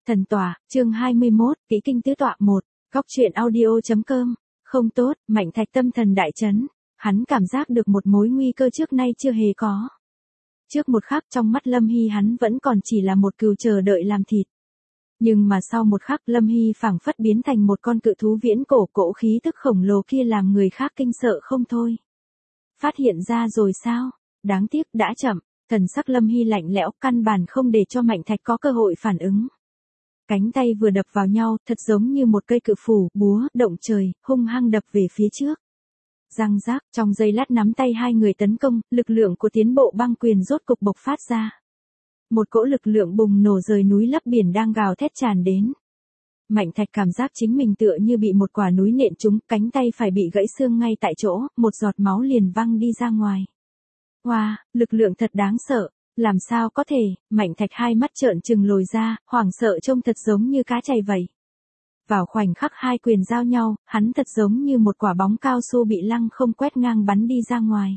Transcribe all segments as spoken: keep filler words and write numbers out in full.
Thần tòa, chương hai mươi mốt, kỹ kinh tứ tọa một, góc truyện audio.com, không tốt, Mạnh Thạch tâm thần đại chấn, hắn cảm giác được một mối nguy cơ trước nay chưa hề có. Trước một khắc trong mắt Lâm Hy hắn vẫn còn chỉ là một cừu chờ đợi làm thịt. Nhưng mà sau một khắc Lâm Hy phảng phất biến thành một con cự thú viễn cổ, cỗ khí tức khổng lồ kia làm người khác kinh sợ không thôi. Phát hiện ra rồi sao? Đáng tiếc đã chậm, thần sắc Lâm Hy lạnh lẽo, căn bản không để cho Mạnh Thạch có cơ hội phản ứng. Cánh tay vừa đập vào nhau, thật giống như một cây cự phủ, búa, động trời, hung hăng đập về phía trước. Răng rác, trong giây lát nắm tay hai người tấn công, lực lượng của tiến bộ băng quyền rốt cục bộc phát ra. Một cỗ lực lượng bùng nổ rời núi lấp biển đang gào thét tràn đến. Mạnh Thạch cảm giác chính mình tựa như bị một quả núi nện trúng, cánh tay phải bị gãy xương ngay tại chỗ, một giọt máu liền văng đi ra ngoài. Wow, lực lượng thật đáng sợ. Làm sao có thể, Mạnh Thạch hai mắt trợn trừng lồi ra, hoảng sợ trông thật giống như cá chày vậy. Vào khoảnh khắc hai quyền giao nhau, hắn thật giống như một quả bóng cao su bị lăng không quét ngang bắn đi ra ngoài.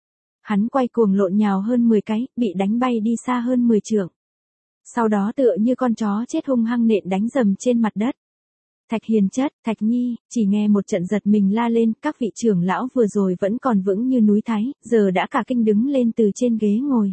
Hắn quay cuồng lộn nhào hơn mười cái, bị đánh bay đi xa hơn mười trượng. Sau đó tựa như con chó chết hung hăng nện đánh dầm trên mặt đất. Thạch Hiền Chất, Thạch Nhi, chỉ nghe một trận giật mình la lên, các vị trưởng lão vừa rồi vẫn còn vững như núi Thái, giờ đã cả kinh đứng lên từ trên ghế ngồi.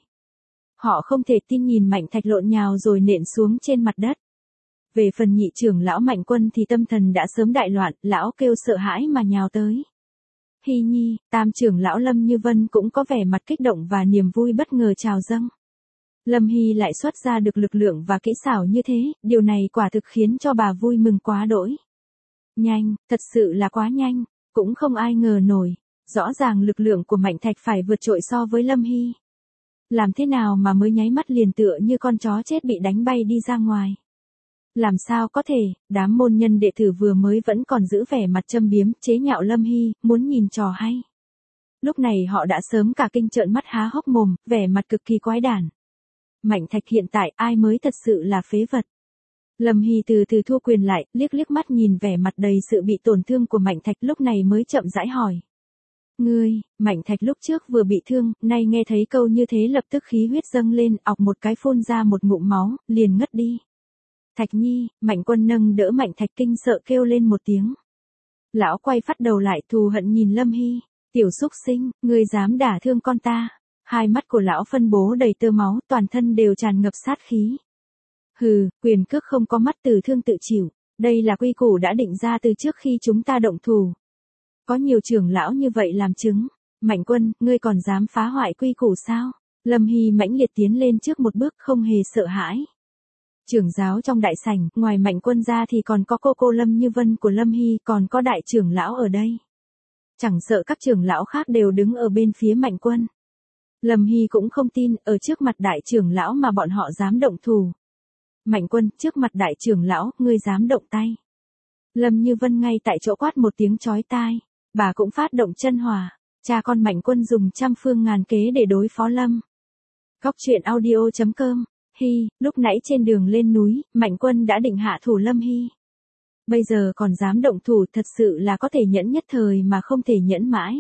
Họ không thể tin nhìn Mạnh Thạch lộn nhào rồi nện xuống trên mặt đất. Về phần nhị trưởng lão Mạnh Quân thì tâm thần đã sớm đại loạn, lão kêu sợ hãi mà nhào tới. Hy Nhi, tam trưởng lão Lâm Như Vân cũng có vẻ mặt kích động và niềm vui bất ngờ trào dâng. Lâm Hy lại xuất ra được lực lượng và kỹ xảo như thế, điều này quả thực khiến cho bà vui mừng quá đỗi. Nhanh, thật sự là quá nhanh, cũng không ai ngờ nổi, rõ ràng lực lượng của Mạnh Thạch phải vượt trội so với Lâm Hy. Làm thế nào mà mới nháy mắt liền tựa như con chó chết bị đánh bay đi ra ngoài. Làm sao có thể, đám môn nhân đệ tử vừa mới vẫn còn giữ vẻ mặt châm biếm, chế nhạo Lâm Hy, muốn nhìn trò hay. Lúc này họ đã sớm cả kinh trợn mắt há hốc mồm, vẻ mặt cực kỳ quái đản. Mạnh Thạch hiện tại ai mới thật sự là phế vật. Lâm Hy từ từ thu quyền lại, liếc liếc mắt nhìn vẻ mặt đầy sự bị tổn thương của Mạnh Thạch lúc này mới chậm rãi hỏi. Ngươi, Mạnh Thạch lúc trước vừa bị thương, nay nghe thấy câu như thế lập tức khí huyết dâng lên, ọc một cái phun ra một ngụm máu, liền ngất đi. Thạch Nhi, Mạnh Quân nâng đỡ Mạnh Thạch kinh sợ kêu lên một tiếng. Lão quay phát đầu lại thù hận nhìn Lâm Hy, tiểu xúc sinh, ngươi dám đả thương con ta. Hai mắt của lão phân bố đầy tơ máu, toàn thân đều tràn ngập sát khí. Hừ, quyền cước không có mắt từ thương tự chịu, đây là quy củ đã định ra từ trước khi chúng ta động thủ. Có nhiều trưởng lão như vậy làm chứng. Mạnh Quân, ngươi còn dám phá hoại quy củ sao? Lâm Hy mãnh liệt tiến lên trước một bước không hề sợ hãi. Trưởng giáo trong đại sảnh, ngoài Mạnh Quân ra thì còn có cô cô Lâm Như Vân của Lâm Hy, còn có đại trưởng lão ở đây. Chẳng sợ các trưởng lão khác đều đứng ở bên phía Mạnh Quân. Lâm Hy cũng không tin, ở trước mặt đại trưởng lão mà bọn họ dám động thủ. Mạnh Quân, trước mặt đại trưởng lão, ngươi dám động tay. Lâm Như Vân ngay tại chỗ quát một tiếng chói tai. Bà cũng phát động chân hỏa, cha con Mạnh Quân dùng trăm phương ngàn kế để đối phó Lâm. Góc truyện audio.com, Hy, lúc nãy trên đường lên núi, Mạnh Quân đã định hạ thủ Lâm Hy. Bây giờ còn dám động thủ thật sự là có thể nhẫn nhất thời mà không thể nhẫn mãi.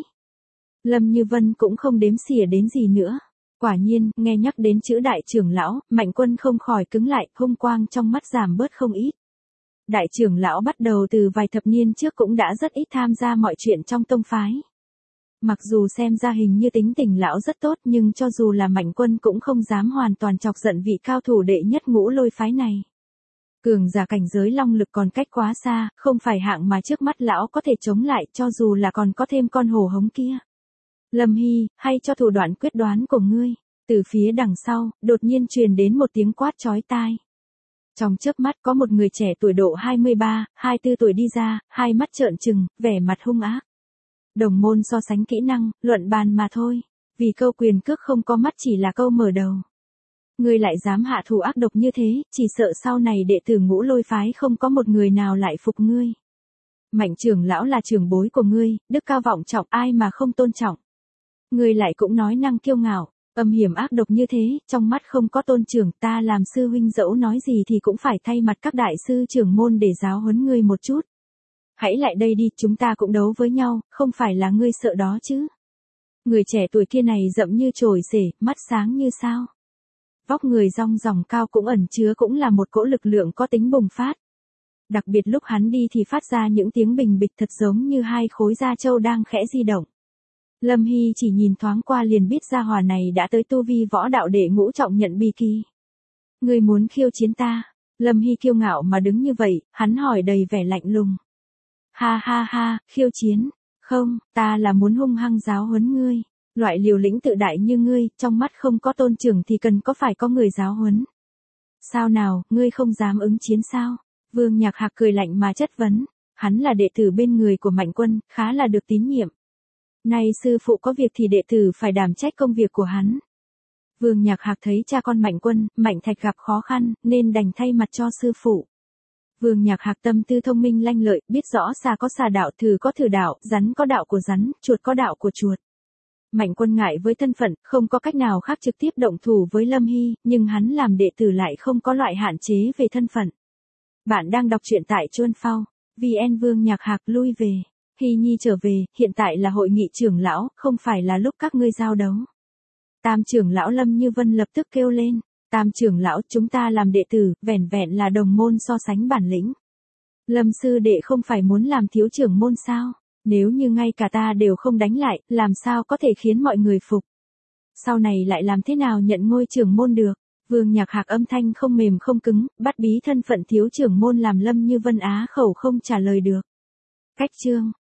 Lâm Như Vân cũng không đếm xỉa đến gì nữa. Quả nhiên, nghe nhắc đến chữ đại trưởng lão, Mạnh Quân không khỏi cứng lại, hung quang trong mắt giảm bớt không ít. Đại trưởng lão bắt đầu từ vài thập niên trước cũng đã rất ít tham gia mọi chuyện trong tông phái. Mặc dù xem ra hình như tính tình lão rất tốt nhưng cho dù là Mạnh Quân cũng không dám hoàn toàn chọc giận vị cao thủ đệ nhất ngũ lôi phái này. Cường giả cảnh giới long lực còn cách quá xa, không phải hạng mà trước mắt lão có thể chống lại cho dù là còn có thêm con hổ hống kia. Lâm Hy, hay cho thủ đoạn quyết đoán của ngươi. Từ phía đằng sau, đột nhiên truyền đến một tiếng quát chói tai. Trong chớp mắt có một người trẻ tuổi độ hai mươi ba, hai mươi tư tuổi đi ra, hai mắt trợn trừng, vẻ mặt hung ác. Đồng môn so sánh kỹ năng, luận bàn mà thôi. Vì câu quyền cước không có mắt chỉ là câu mở đầu. Ngươi lại dám hạ thủ ác độc như thế, chỉ sợ sau này đệ tử ngũ lôi phái không có một người nào lại phục ngươi. Mạnh trưởng lão là trưởng bối của ngươi, đức cao vọng trọng ai mà không tôn trọng. Ngươi lại cũng nói năng kiêu ngạo, âm hiểm ác độc như thế, trong mắt không có tôn trưởng, ta làm sư huynh dẫu nói gì thì cũng phải thay mặt các đại sư trưởng môn để giáo huấn ngươi một chút. Hãy lại đây đi, chúng ta cũng đấu với nhau, không phải là ngươi sợ đó chứ. Người trẻ tuổi kia này rậm như chổi rể, mắt sáng như sao. Vóc người dong dỏng cao cũng ẩn chứa cũng là một cỗ lực lượng có tính bùng phát. Đặc biệt lúc hắn đi thì phát ra những tiếng bình bịch thật giống như hai khối da trâu đang khẽ di động. Lâm Hy chỉ nhìn thoáng qua liền biết gia hỏa này đã tới tu vi võ đạo đệ ngũ trọng nhận bi kỳ. Ngươi muốn khiêu chiến ta? Lâm Hy kiêu ngạo mà đứng như vậy, hắn hỏi đầy vẻ lạnh lùng. Ha ha ha, khiêu chiến? Không, ta là muốn hung hăng giáo huấn ngươi. Loại liều lĩnh tự đại như ngươi, trong mắt không có tôn trưởng thì cần có phải có người giáo huấn. Sao nào, ngươi không dám ứng chiến sao? Vương Nhạc Hạc cười lạnh mà chất vấn. Hắn là đệ tử bên người của Mạnh Quân, khá là được tín nhiệm. Nay sư phụ có việc thì đệ tử phải đảm trách công việc của hắn. Vương Nhạc Hạc thấy cha con Mạnh Quân, Mạnh Thạch gặp khó khăn, nên đành thay mặt cho sư phụ. Vương Nhạc Hạc tâm tư thông minh lanh lợi, biết rõ xà có xà đạo, thử có thử đạo, rắn có đạo của rắn, chuột có đạo của chuột. Mạnh Quân ngại với thân phận, không có cách nào khác trực tiếp động thủ với Lâm Hy, nhưng hắn làm đệ tử lại không có loại hạn chế về thân phận. Bạn đang đọc truyện tại Chuan Phao, vê en. Vương Nhạc Hạc lui về. Hy Nhi trở về, hiện tại là hội nghị trưởng lão, không phải là lúc các ngươi giao đấu. Tam trưởng lão Lâm Như Vân lập tức kêu lên. Tam trưởng lão, chúng ta làm đệ tử, vẻn vẹn là đồng môn so sánh bản lĩnh. Lâm sư đệ không phải muốn làm thiếu trưởng môn sao? Nếu như ngay cả ta đều không đánh lại, làm sao có thể khiến mọi người phục? Sau này lại làm thế nào nhận ngôi trưởng môn được? Vương Nhạc Hạc âm thanh không mềm không cứng, bắt bí thân phận thiếu trưởng môn làm Lâm Như Vân á khẩu không trả lời được. Cách chương